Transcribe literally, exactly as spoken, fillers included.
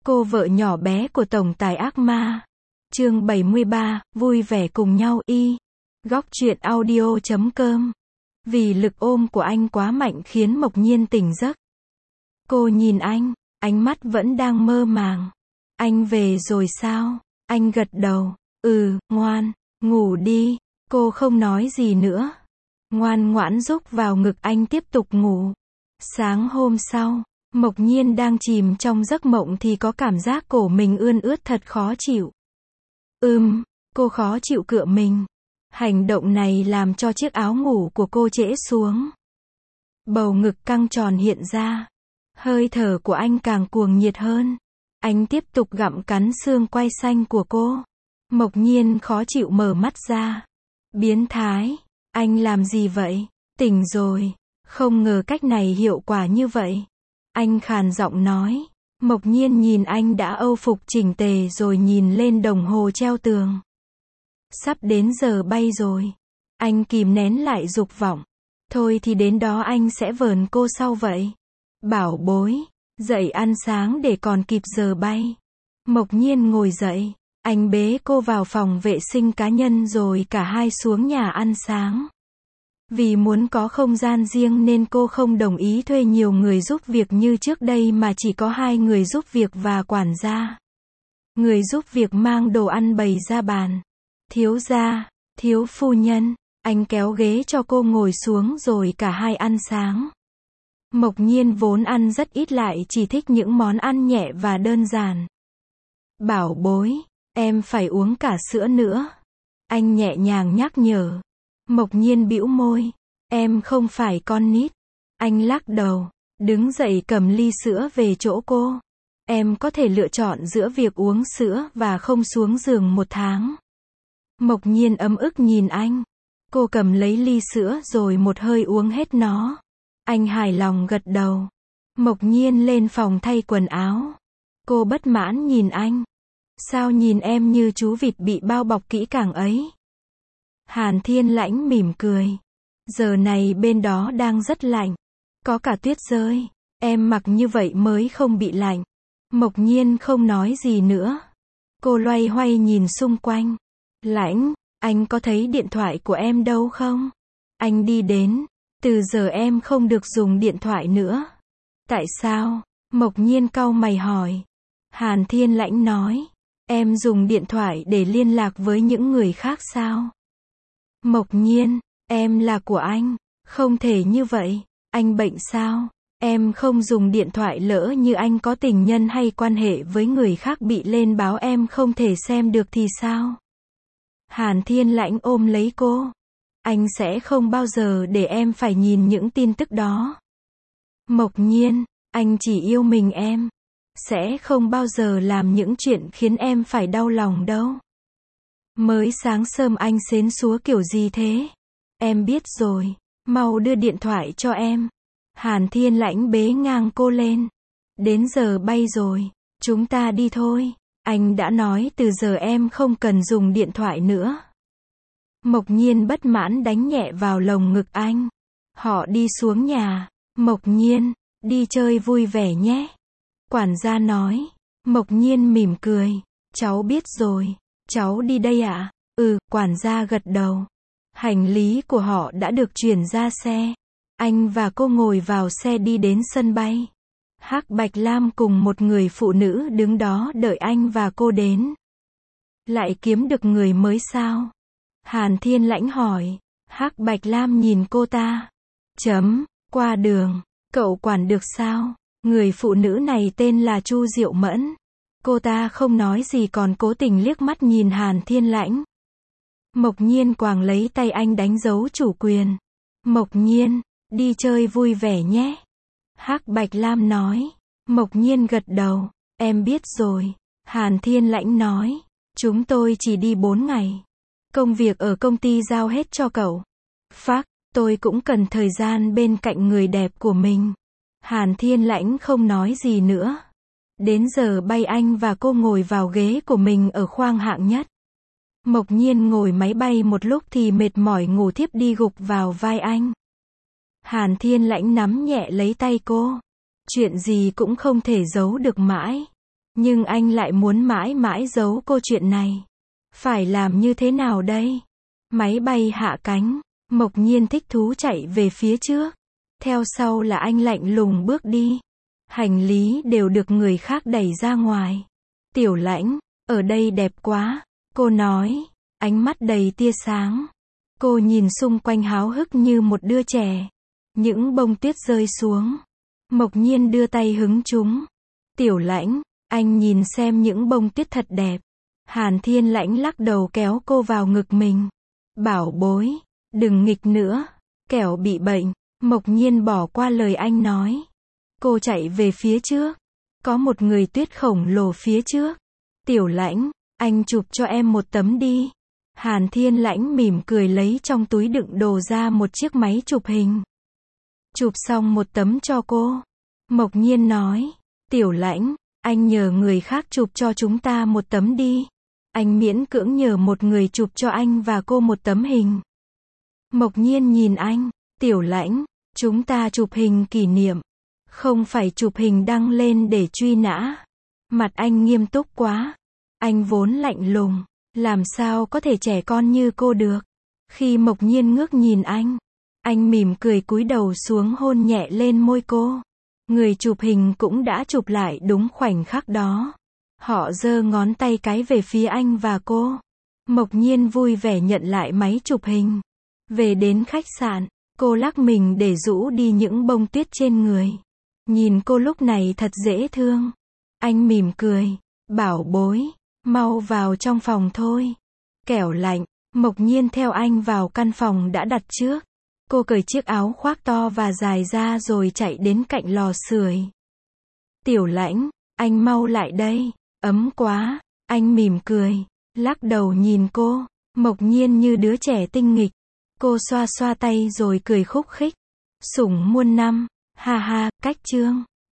Cô vợ nhỏ bé của tổng tài ác ma. Chương bảy mươi ba, vui vẻ cùng nhau y. Góc truyện audio chấm com. Vì lực ôm của anh quá mạnh khiến Mộc Nhiên tỉnh giấc. Cô nhìn anh, ánh mắt vẫn đang mơ màng. Anh về rồi sao? Anh gật đầu. Ừ, ngoan, ngủ đi. Cô không nói gì nữa. Ngoan ngoãn rúc vào ngực anh tiếp tục ngủ. Sáng hôm sau, Mộc Nhiên đang chìm trong giấc mộng thì có cảm giác cổ mình ươn ướt thật khó chịu. Ừm, cô khó chịu cựa mình. Hành động này làm cho chiếc áo ngủ của cô trễ xuống. Bầu ngực căng tròn hiện ra. Hơi thở của anh càng cuồng nhiệt hơn. Anh tiếp tục gặm cắn xương quai xanh của cô. Mộc Nhiên khó chịu mở mắt ra. Biến thái, anh làm gì vậy? Tỉnh rồi. Không ngờ cách này hiệu quả như vậy. Anh khàn giọng nói. Mộc Nhiên nhìn anh đã âu phục chỉnh tề rồi nhìn lên đồng hồ treo tường. Sắp đến giờ bay rồi. Anh kìm nén lại dục vọng. Thôi thì đến đó anh sẽ vờn cô sau vậy. Bảo bối, dậy ăn sáng để còn kịp giờ bay. Mộc Nhiên ngồi dậy. Anh bế cô vào phòng vệ sinh cá nhân rồi cả hai xuống nhà ăn sáng. Vì muốn có không gian riêng nên cô không đồng ý thuê nhiều người giúp việc như trước đây mà chỉ có hai người giúp việc và quản gia. Người giúp việc mang đồ ăn bày ra bàn. Thiếu gia, thiếu phu nhân, anh kéo ghế cho cô ngồi xuống rồi cả hai ăn sáng. Mộc Nhiên vốn ăn rất ít lại chỉ thích những món ăn nhẹ và đơn giản. Bảo bối, em phải uống cả sữa nữa. Anh nhẹ nhàng nhắc nhở. Mộc Nhiên bĩu môi. Em không phải con nít. Anh lắc đầu. Đứng dậy cầm ly sữa về chỗ cô. Em có thể lựa chọn giữa việc uống sữa và không xuống giường một tháng. Mộc Nhiên ấm ức nhìn anh. Cô cầm lấy ly sữa rồi một hơi uống hết nó. Anh hài lòng gật đầu. Mộc Nhiên lên phòng thay quần áo. Cô bất mãn nhìn anh. Sao nhìn em như chú vịt bị bao bọc kỹ càng ấy? Hàn Thiên Lãnh mỉm cười. Giờ này bên đó đang rất lạnh. Có cả tuyết rơi. Em mặc như vậy mới không bị lạnh. Mộc Nhiên không nói gì nữa. Cô loay hoay nhìn xung quanh. Lãnh, anh có thấy điện thoại của em đâu không? Anh đi đến. Từ giờ em không được dùng điện thoại nữa. Tại sao? Mộc Nhiên cau mày hỏi. Hàn Thiên Lãnh nói. Em dùng điện thoại để liên lạc với những người khác sao? Mộc Nhiên, em là của anh. Không thể như vậy. Anh bệnh sao? Em không dùng điện thoại lỡ như anh có tình nhân hay quan hệ với người khác bị lên báo em không thể xem được thì sao? Hàn Thiên Lãnh ôm lấy cô. Anh sẽ không bao giờ để em phải nhìn những tin tức đó. Mộc Nhiên, anh chỉ yêu mình em. Sẽ không bao giờ làm những chuyện khiến em phải đau lòng đâu. Mới sáng sớm anh xến xúa kiểu gì thế? Em biết rồi. Mau đưa điện thoại cho em. Hàn Thiên Lãnh bế ngang cô lên. Đến giờ bay rồi. Chúng ta đi thôi. Anh đã nói từ giờ em không cần dùng điện thoại nữa. Mộc Nhiên bất mãn đánh nhẹ vào lồng ngực anh. Họ đi xuống nhà. Mộc Nhiên, đi chơi vui vẻ nhé. Quản gia nói. Mộc Nhiên mỉm cười. Cháu biết rồi. Cháu đi đây ạ? À? Ừ, quản gia gật đầu. Hành lý của họ đã được chuyển ra xe. Anh và cô ngồi vào xe đi đến sân bay. Hắc Bạch Lam cùng một người phụ nữ đứng đó đợi anh và cô đến. Lại kiếm được người mới sao? Hàn Thiên Lãnh hỏi. Hắc Bạch Lam nhìn cô ta. Chấm, qua đường. Cậu quản được sao? Người phụ nữ này tên là Chu Diệu Mẫn. Cô ta không nói gì còn cố tình liếc mắt nhìn Hàn Thiên Lãnh. Mộc Nhiên quàng lấy tay anh đánh dấu chủ quyền. Mộc Nhiên, đi chơi vui vẻ nhé. Hắc Bạch Lam nói. Mộc Nhiên gật đầu. Em biết rồi. Hàn Thiên Lãnh nói. Chúng tôi chỉ đi bốn ngày. Công việc ở công ty giao hết cho cậu. Phác, tôi cũng cần thời gian bên cạnh người đẹp của mình. Hàn Thiên Lãnh không nói gì nữa. Đến giờ bay anh và cô ngồi vào ghế của mình ở khoang hạng nhất. Mộc Nhiên ngồi máy bay một lúc thì mệt mỏi ngủ thiếp đi gục vào vai anh. Hàn Thiên Lãnh nắm nhẹ lấy tay cô. Chuyện gì cũng không thể giấu được mãi. Nhưng anh lại muốn mãi mãi giấu cô chuyện này. Phải làm như thế nào đây? Máy bay hạ cánh, Mộc Nhiên thích thú chạy về phía trước. Theo sau là anh lạnh lùng bước đi. Hành lý đều được người khác đẩy ra ngoài. Tiểu Lãnh, ở đây đẹp quá, cô nói, ánh mắt đầy tia sáng. Cô nhìn xung quanh háo hức như một đứa trẻ. Những bông tuyết rơi xuống. Mộc Nhiên đưa tay hứng chúng. Tiểu Lãnh, anh nhìn xem những bông tuyết thật đẹp. Hàn Thiên Lãnh lắc đầu kéo cô vào ngực mình. Bảo bối, đừng nghịch nữa, kẻo bị bệnh. Mộc Nhiên bỏ qua lời anh nói. Cô chạy về phía trước. Có một người tuyết khổng lồ phía trước. Tiểu Lãnh, anh chụp cho em một tấm đi. Hàn Thiên Lãnh mỉm cười lấy trong túi đựng đồ ra một chiếc máy chụp hình. Chụp xong một tấm cho cô. Mộc Nhiên nói. Tiểu Lãnh, anh nhờ người khác chụp cho chúng ta một tấm đi. Anh miễn cưỡng nhờ một người chụp cho anh và cô một tấm hình. Mộc Nhiên nhìn anh. Tiểu Lãnh, chúng ta chụp hình kỷ niệm. Không phải chụp hình đăng lên để truy nã. Mặt anh nghiêm túc quá. Anh vốn lạnh lùng. Làm sao có thể trẻ con như cô được. Khi Mộc Nhiên ngước nhìn anh, anh mỉm cười cúi đầu xuống hôn nhẹ lên môi cô. Người chụp hình cũng đã chụp lại đúng khoảnh khắc đó. Họ giơ ngón tay cái về phía anh và cô. Mộc Nhiên vui vẻ nhận lại máy chụp hình. Về đến khách sạn, cô lắc mình để rũ đi những bông tuyết trên người. Nhìn cô lúc này thật dễ thương. Anh mỉm cười. Bảo bối, mau vào trong phòng thôi. Kẻo lạnh. Mộc Nhiên theo anh vào căn phòng đã đặt trước. Cô cởi chiếc áo khoác to và dài ra rồi chạy đến cạnh lò sưởi. Tiểu Lãnh, anh mau lại đây. Ấm quá. Anh mỉm cười. Lắc đầu nhìn cô. Mộc Nhiên như đứa trẻ tinh nghịch. Cô xoa xoa tay rồi cười khúc khích. Sủng muôn năm. Ha ha, cách chương.